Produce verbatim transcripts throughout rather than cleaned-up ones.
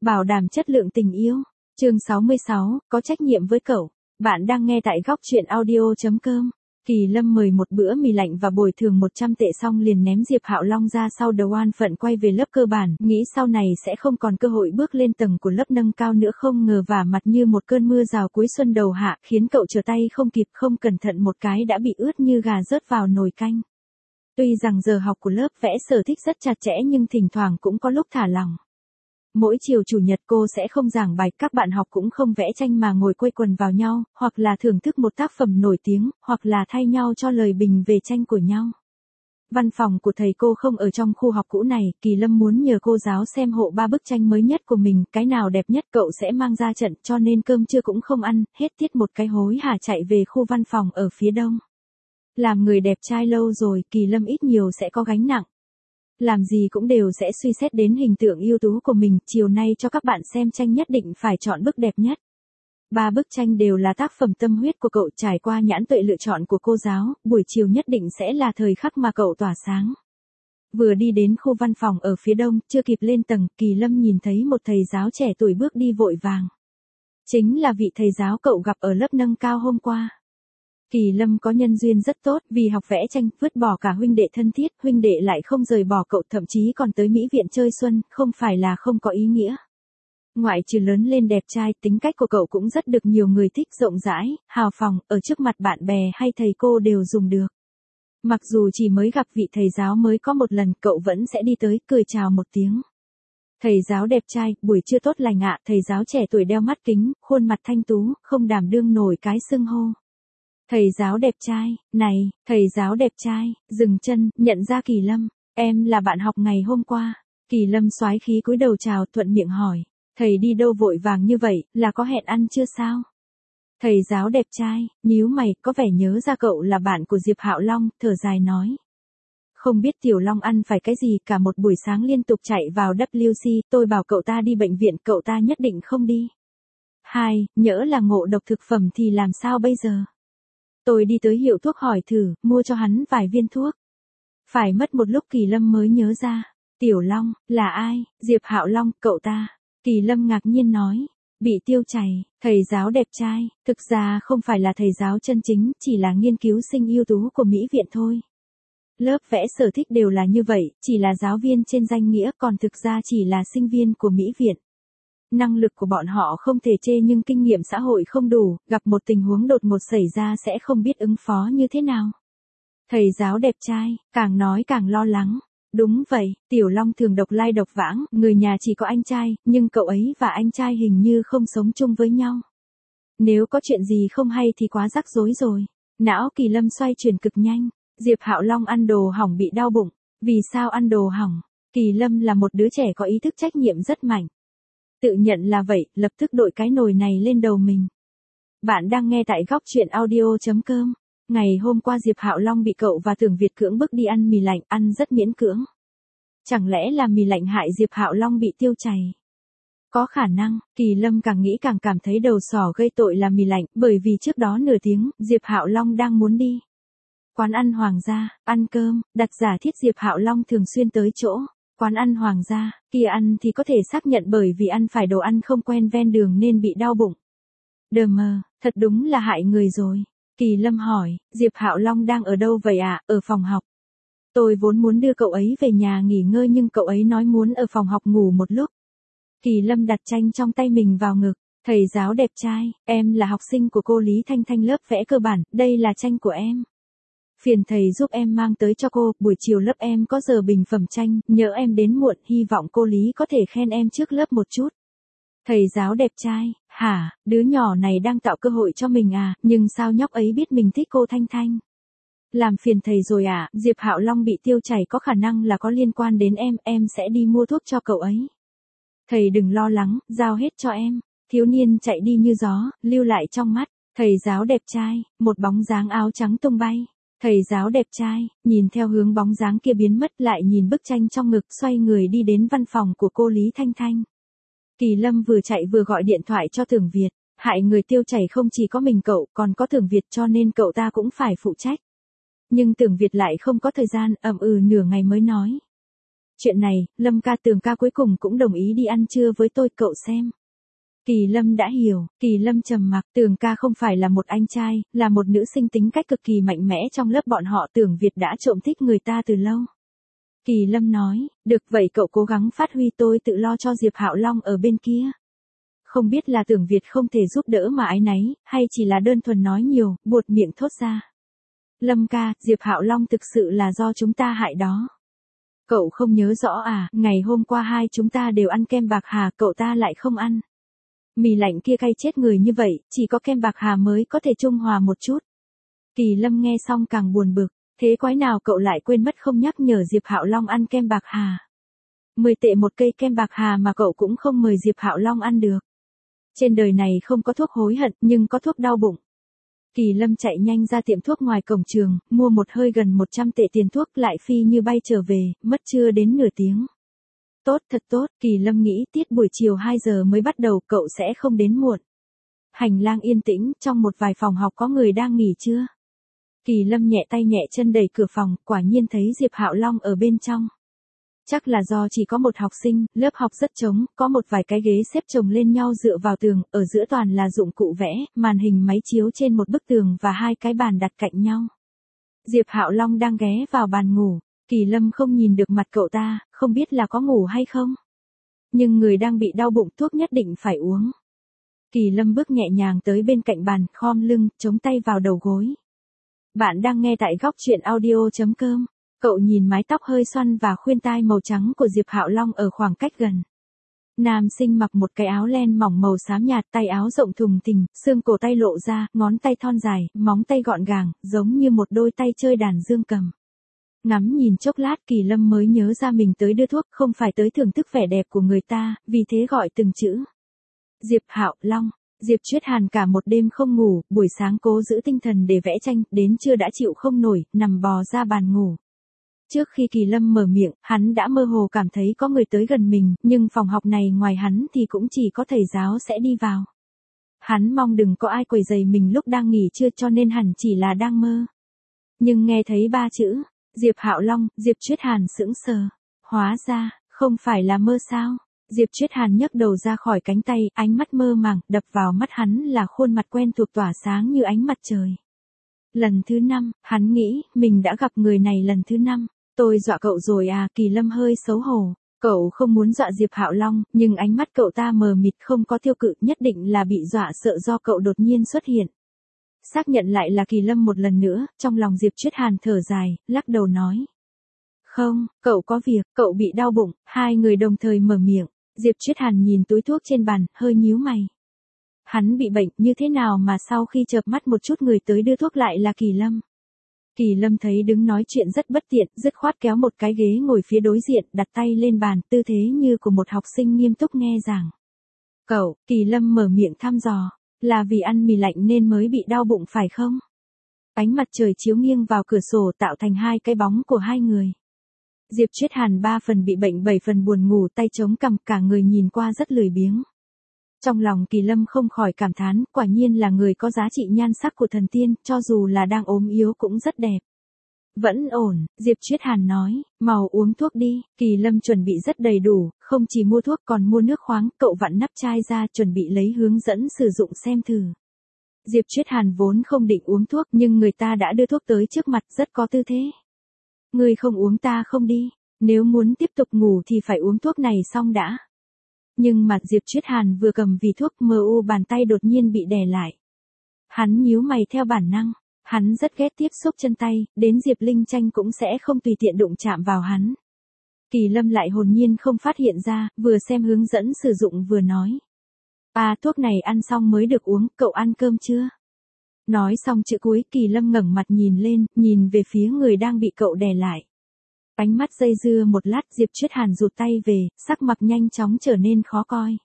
Bảo đảm chất lượng tình yêu. Chương sáu mươi sáu, có trách nhiệm với cậu. Bạn đang nghe tại góc truyện audio chấm com. Kỳ Lâm mời một bữa mì lạnh và bồi thường một trăm tệ xong liền ném Diệp Hạo Long ra sau đầu an phận quay về lớp cơ bản, nghĩ sau này sẽ không còn cơ hội bước lên tầng của lớp nâng cao nữa, không ngờ vả mặt như một cơn mưa rào cuối xuân đầu hạ, khiến cậu trở tay không kịp, không cẩn thận một cái đã bị ướt như gà rớt vào nồi canh. Tuy rằng giờ học của lớp vẽ sở thích rất chặt chẽ nhưng thỉnh thoảng cũng có lúc thả lỏng. Mỗi chiều chủ nhật cô sẽ không giảng bài, các bạn học cũng không vẽ tranh mà ngồi quây quần vào nhau, hoặc là thưởng thức một tác phẩm nổi tiếng, hoặc là thay nhau cho lời bình về tranh của nhau. Văn phòng của thầy cô không ở trong khu học cũ này, Kỳ Lâm muốn nhờ cô giáo xem hộ ba bức tranh mới nhất của mình, cái nào đẹp nhất cậu sẽ mang ra trận, cho nên cơm trưa cũng không ăn, hết tiết một cái hối hả chạy về khu văn phòng ở phía đông. Làm người đẹp trai lâu rồi, Kỳ Lâm ít nhiều sẽ có gánh nặng. Làm gì cũng đều sẽ suy xét đến hình tượng ưu tú của mình, chiều nay cho các bạn xem tranh nhất định phải chọn bức đẹp nhất. Ba bức tranh đều là tác phẩm tâm huyết của cậu, trải qua nhãn tuệ lựa chọn của cô giáo, buổi chiều nhất định sẽ là thời khắc mà cậu tỏa sáng. Vừa đi đến khu văn phòng ở phía đông, chưa kịp lên tầng, Kỳ Lâm nhìn thấy một thầy giáo trẻ tuổi bước đi vội vàng. Chính là vị thầy giáo cậu gặp ở lớp nâng cao hôm qua. Kỳ Lâm có nhân duyên rất tốt, vì học vẽ tranh, vứt bỏ cả huynh đệ thân thiết, huynh đệ lại không rời bỏ cậu, thậm chí còn tới Mỹ viện chơi xuân, không phải là không có ý nghĩa. Ngoại trừ lớn lên đẹp trai, tính cách của cậu cũng rất được nhiều người thích, rộng rãi, hào phóng, ở trước mặt bạn bè hay thầy cô đều dùng được. Mặc dù chỉ mới gặp vị thầy giáo mới có một lần, cậu vẫn sẽ đi tới, cười chào một tiếng. Thầy giáo đẹp trai, buổi trưa tốt lành ạ, thầy giáo trẻ tuổi đeo mắt kính, khuôn mặt thanh tú, không đảm đương nổi cái xưng hô. Thầy giáo đẹp trai, này, thầy giáo đẹp trai, dừng chân, nhận ra Kỳ Lâm, em là bạn học ngày hôm qua. Kỳ Lâm soái khí cúi đầu chào, thuận miệng hỏi, thầy đi đâu vội vàng như vậy, là có hẹn ăn chưa sao? Thầy giáo đẹp trai, nhíu mày, có vẻ nhớ ra cậu là bạn của Diệp Hạo Long, thở dài nói. Không biết Tiểu Long ăn phải cái gì, cả một buổi sáng liên tục chạy vào W C, tôi bảo cậu ta đi bệnh viện, cậu ta nhất định không đi. Hai, nhỡ là ngộ độc thực phẩm thì làm sao bây giờ? Tôi đi tới hiệu thuốc hỏi thử, mua cho hắn vài viên thuốc. Phải mất một lúc Kỳ Lâm mới nhớ ra. Tiểu Long, là ai? Diệp Hạo Long, cậu ta. Kỳ Lâm ngạc nhiên nói. Bị tiêu chảy, thầy giáo đẹp trai, thực ra không phải là thầy giáo chân chính, chỉ là nghiên cứu sinh ưu tú của Mỹ viện thôi. Lớp vẽ sở thích đều là như vậy, chỉ là giáo viên trên danh nghĩa, còn thực ra chỉ là sinh viên của Mỹ viện. Năng lực của bọn họ không thể chê nhưng kinh nghiệm xã hội không đủ, gặp một tình huống đột ngột xảy ra sẽ không biết ứng phó như thế nào. Thầy giáo đẹp trai, càng nói càng lo lắng. Đúng vậy, Tiểu Long thường độc lai độc vãng, người nhà chỉ có anh trai, nhưng cậu ấy và anh trai hình như không sống chung với nhau. Nếu có chuyện gì không hay thì quá rắc rối rồi. Não Kỳ Lâm xoay chuyển cực nhanh. Diệp Hạo Long ăn đồ hỏng bị đau bụng. Vì sao ăn đồ hỏng? Kỳ Lâm là một đứa trẻ có ý thức trách nhiệm rất mạnh. Tự nhận là vậy, lập tức đội cái nồi này lên đầu mình. Bạn đang nghe tại góc truyện audio chấm com. Ngày hôm qua Diệp Hạo Long bị cậu và Tưởng Việt cưỡng bức đi ăn mì lạnh, ăn rất miễn cưỡng. Chẳng lẽ là mì lạnh hại Diệp Hạo Long bị tiêu chảy? Có khả năng, Kỳ Lâm càng nghĩ càng cảm thấy đầu sỏ gây tội là mì lạnh, bởi vì trước đó nửa tiếng, Diệp Hạo Long đang muốn đi quán ăn Hoàng gia, ăn cơm, đặt giả thiết Diệp Hạo Long thường xuyên tới chỗ. Quán ăn Hoàng gia, kia ăn thì có thể xác nhận bởi vì ăn phải đồ ăn không quen ven đường nên bị đau bụng. Đờ mờ, thật đúng là hại người rồi. Kỳ Lâm hỏi, Diệp Hạo Long đang ở đâu vậy ạ? À? Ở phòng học. Tôi vốn muốn đưa cậu ấy về nhà nghỉ ngơi nhưng cậu ấy nói muốn ở phòng học ngủ một lúc. Kỳ Lâm đặt tranh trong tay mình vào ngực. Thầy giáo đẹp trai, em là học sinh của cô Lý Thanh Thanh lớp vẽ cơ bản, đây là tranh của em. Phiền thầy giúp em mang tới cho cô, buổi chiều lớp em có giờ bình phẩm tranh, nhớ em đến muộn, hy vọng cô Lý có thể khen em trước lớp một chút. Thầy giáo đẹp trai, hả, đứa nhỏ này đang tạo cơ hội cho mình à, nhưng sao nhóc ấy biết mình thích cô Thanh Thanh? Làm phiền thầy rồi à, Diệp Hạo Long bị tiêu chảy có khả năng là có liên quan đến em, em sẽ đi mua thuốc cho cậu ấy. Thầy đừng lo lắng, giao hết cho em. Thiếu niên chạy đi như gió, lưu lại trong mắt. Thầy giáo đẹp trai, một bóng dáng áo trắng tung bay. Thầy giáo đẹp trai, nhìn theo hướng bóng dáng kia biến mất lại nhìn bức tranh trong ngực xoay người đi đến văn phòng của cô Lý Thanh Thanh. Kỳ Lâm vừa chạy vừa gọi điện thoại cho Tưởng Việt, hại người tiêu chảy không chỉ có mình cậu còn có Tưởng Việt cho nên cậu ta cũng phải phụ trách. Nhưng Tưởng Việt lại không có thời gian, ậm ừ nửa ngày mới nói. Chuyện này, Lâm ca Tường ca cuối cùng cũng đồng ý đi ăn trưa với tôi, cậu xem. Kỳ Lâm đã hiểu, Kỳ Lâm trầm mặc, Tường ca không phải là một anh trai, là một nữ sinh tính cách cực kỳ mạnh mẽ trong lớp bọn họ. Tưởng Việt đã trộm thích người ta từ lâu. Kỳ Lâm nói, được vậy cậu cố gắng phát huy, tôi tự lo cho Diệp Hạo Long ở bên kia. Không biết là Tưởng Việt không thể giúp đỡ mà áy náy, hay chỉ là đơn thuần nói nhiều, buột miệng thốt ra. Lâm ca, Diệp Hạo Long thực sự là do chúng ta hại đó. Cậu không nhớ rõ à, ngày hôm qua hai chúng ta đều ăn kem bạc hà, cậu ta lại không ăn. Mì lạnh kia cay chết người như vậy, chỉ có kem bạc hà mới có thể trung hòa một chút. Kỳ Lâm nghe xong càng buồn bực, thế quái nào cậu lại quên mất không nhắc nhở Diệp Hạo Long ăn kem bạc hà. mười tệ một cây kem bạc hà mà cậu cũng không mời Diệp Hạo Long ăn được. Trên đời này không có thuốc hối hận, nhưng có thuốc đau bụng. Kỳ Lâm chạy nhanh ra tiệm thuốc ngoài cổng trường, mua một hơi gần một trăm tệ tiền thuốc, lại phi như bay trở về, mất chưa đến nửa tiếng. Tốt, thật tốt, Kỳ Lâm nghĩ tiết buổi chiều hai giờ mới bắt đầu, cậu sẽ không đến muộn. Hành lang yên tĩnh, trong một vài phòng học có người đang nghỉ trưa. Kỳ Lâm nhẹ tay nhẹ chân đẩy cửa phòng, quả nhiên thấy Diệp Hạo Long ở bên trong. Chắc là do chỉ có một học sinh, lớp học rất trống, có một vài cái ghế xếp chồng lên nhau dựa vào tường, ở giữa toàn là dụng cụ vẽ, màn hình máy chiếu trên một bức tường và hai cái bàn đặt cạnh nhau. Diệp Hạo Long đang ghé vào bàn ngủ, Kỳ Lâm không nhìn được mặt cậu ta, không biết là có ngủ hay không. Nhưng người đang bị đau bụng, thuốc nhất định phải uống. Kỳ Lâm bước nhẹ nhàng tới bên cạnh bàn, khom lưng, chống tay vào đầu gối. Bạn đang nghe tại góc truyện audio chấm com. Cậu nhìn mái tóc hơi xoăn và khuyên tai màu trắng của Diệp Hạo Long ở khoảng cách gần. Nam sinh mặc một cái áo len mỏng màu xám nhạt, tay áo rộng thùng thình, xương cổ tay lộ ra, ngón tay thon dài, móng tay gọn gàng, giống như một đôi tay chơi đàn dương cầm. Ngắm nhìn chốc lát, Kỳ Lâm mới nhớ ra mình tới đưa thuốc, không phải tới thưởng thức vẻ đẹp của người ta, vì thế gọi từng chữ. Diệp Hạo Long. Diệp Chuyết Hàn cả một đêm không ngủ, buổi sáng cố giữ tinh thần để vẽ tranh, đến trưa đã chịu không nổi, nằm bò ra bàn ngủ. Trước khi Kỳ Lâm mở miệng, hắn đã mơ hồ cảm thấy có người tới gần mình, nhưng phòng học này ngoài hắn thì cũng chỉ có thầy giáo sẽ đi vào. Hắn mong đừng có ai quấy rầy mình lúc đang nghỉ trưa, cho nên hẳn chỉ là đang mơ. Nhưng nghe thấy ba chữ, Diệp Hạo Long, Diệp Chuyết Hàn sững sờ. Hóa ra, không phải là mơ sao? Diệp Chuyết Hàn nhấc đầu ra khỏi cánh tay, ánh mắt mơ màng, đập vào mắt hắn là khuôn mặt quen thuộc tỏa sáng như ánh mặt trời. Lần thứ năm, hắn nghĩ, mình đã gặp người này lần thứ năm. Tôi dọa cậu rồi à? Kỳ Lâm hơi xấu hổ. Cậu không muốn dọa Diệp Hạo Long, nhưng ánh mắt cậu ta mờ mịt không có tiêu cự, nhất định là bị dọa sợ do cậu đột nhiên xuất hiện. Xác nhận lại là Kỳ Lâm một lần nữa, trong lòng Diệp Chuyết Hàn thở dài, lắc đầu nói. Không, cậu có việc, cậu bị đau bụng, hai người đồng thời mở miệng. Diệp Chuyết Hàn nhìn túi thuốc trên bàn, hơi nhíu mày. Hắn bị bệnh như thế nào mà sau khi chợp mắt một chút người tới đưa thuốc lại là Kỳ Lâm. Kỳ Lâm thấy đứng nói chuyện rất bất tiện, dứt khoát kéo một cái ghế ngồi phía đối diện, đặt tay lên bàn, tư thế như của một học sinh nghiêm túc nghe giảng. Cậu, Kỳ Lâm mở miệng thăm dò, là vì ăn mì lạnh nên mới bị đau bụng phải không? Ánh mặt trời chiếu nghiêng vào cửa sổ tạo thành hai cái bóng của hai người. Diệp Chuyết Hàn ba phần bị bệnh bảy phần buồn ngủ, tay chống cằm, cả người nhìn qua rất lười biếng. Trong lòng Kỳ Lâm không khỏi cảm thán, quả nhiên là người có giá trị nhan sắc của thần tiên, cho dù là đang ốm yếu cũng rất đẹp. Vẫn ổn, Diệp Chuyết Hàn nói, mau uống thuốc đi. Kỳ Lâm chuẩn bị rất đầy đủ, không chỉ mua thuốc còn mua nước khoáng, cậu vặn nắp chai ra chuẩn bị lấy hướng dẫn sử dụng xem thử. Diệp Chuyết Hàn vốn không định uống thuốc, nhưng người ta đã đưa thuốc tới trước mặt, rất có tư thế. Ngươi không uống ta không đi, nếu muốn tiếp tục ngủ thì phải uống thuốc này xong đã. Nhưng mặt Diệp Chuyết Hàn vừa cầm vì thuốc, mờ u bàn tay đột nhiên bị đè lại. Hắn nhíu mày theo bản năng, hắn rất ghét tiếp xúc chân tay, đến Diệp Linh Tranh cũng sẽ không tùy tiện đụng chạm vào hắn. Kỳ Lâm lại hồn nhiên không phát hiện ra, vừa xem hướng dẫn sử dụng vừa nói. À, thuốc này ăn xong mới được uống, cậu ăn cơm chưa? Nói xong chữ cuối, Kỳ Lâm ngẩng mặt nhìn lên, nhìn về phía người đang bị cậu đè lại. Ánh mắt dây dưa một lát, Diệp Chuyết Hàn rụt tay về, sắc mặt nhanh chóng trở nên khó coi.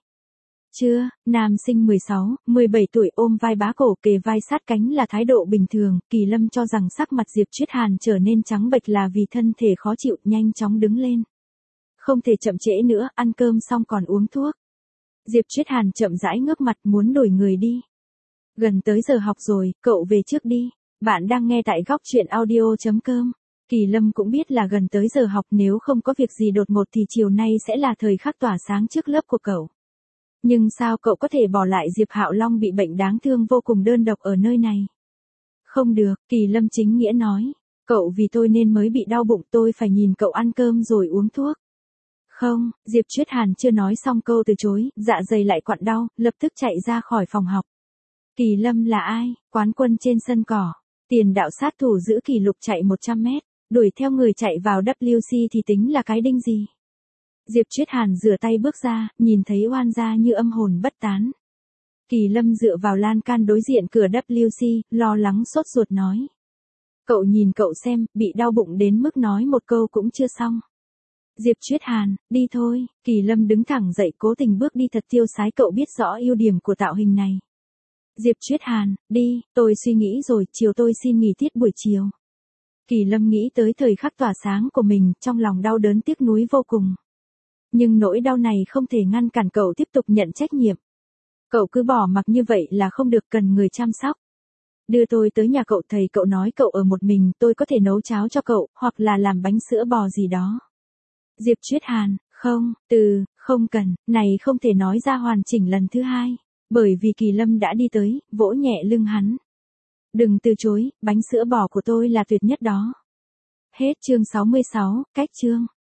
Chưa, nam sinh mười sáu, mười bảy tuổi ôm vai bá cổ kề vai sát cánh là thái độ bình thường, Kỳ Lâm cho rằng sắc mặt Diệp Chuyết Hàn trở nên trắng bệch là vì thân thể khó chịu, nhanh chóng đứng lên. Không thể chậm trễ nữa, ăn cơm xong còn uống thuốc. Diệp Chuyết Hàn chậm rãi ngước mặt muốn đổi người đi. Gần tới giờ học rồi, cậu về trước đi. Bạn đang nghe tại góc truyện audio chấm com. Kỳ Lâm cũng biết là gần tới giờ học, nếu không có việc gì đột ngột thì chiều nay sẽ là thời khắc tỏa sáng trước lớp của cậu. Nhưng sao cậu có thể bỏ lại Diệp Hạo Long bị bệnh đáng thương vô cùng đơn độc ở nơi này? Không được, Kỳ Lâm chính nghĩa nói. Cậu vì tôi nên mới bị đau bụng, tôi phải nhìn cậu ăn cơm rồi uống thuốc. Không, Diệp Chuyết Hàn chưa nói xong câu từ chối, dạ dày lại quặn đau, lập tức chạy ra khỏi phòng học. Kỳ Lâm là ai? Quán quân trên sân cỏ. Tiền đạo sát thủ giữ kỷ lục chạy một trăm mét, đuổi theo người chạy vào W C thì tính là cái đinh gì? Diệp Chuyết Hàn rửa tay bước ra, nhìn thấy oan gia như âm hồn bất tán. Kỳ Lâm dựa vào lan can đối diện cửa W C, lo lắng sốt ruột nói. Cậu nhìn cậu xem, bị đau bụng đến mức nói một câu cũng chưa xong. Diệp Chuyết Hàn, đi thôi. Kỳ Lâm đứng thẳng dậy cố tình bước đi thật tiêu sái, cậu biết rõ ưu điểm của tạo hình này. Diệp Chuyết Hàn, đi, tôi suy nghĩ rồi, chiều tôi xin nghỉ tiết buổi chiều. Kỳ Lâm nghĩ tới thời khắc tỏa sáng của mình, trong lòng đau đớn tiếc nuối vô cùng. Nhưng nỗi đau này không thể ngăn cản cậu tiếp tục nhận trách nhiệm. Cậu cứ bỏ mặc như vậy là không được, cần người chăm sóc. Đưa tôi tới nhà cậu, thầy cậu nói cậu ở một mình, tôi có thể nấu cháo cho cậu, hoặc là làm bánh sữa bò gì đó. Diệp Chuyết Hàn, không, từ, không cần, này không thể nói ra hoàn chỉnh lần thứ hai. Bởi vì Kỳ Lâm đã đi tới, vỗ nhẹ lưng hắn. Đừng từ chối, bánh sữa bò của tôi là tuyệt nhất đó. Hết chương sáu mươi sáu, cách chương.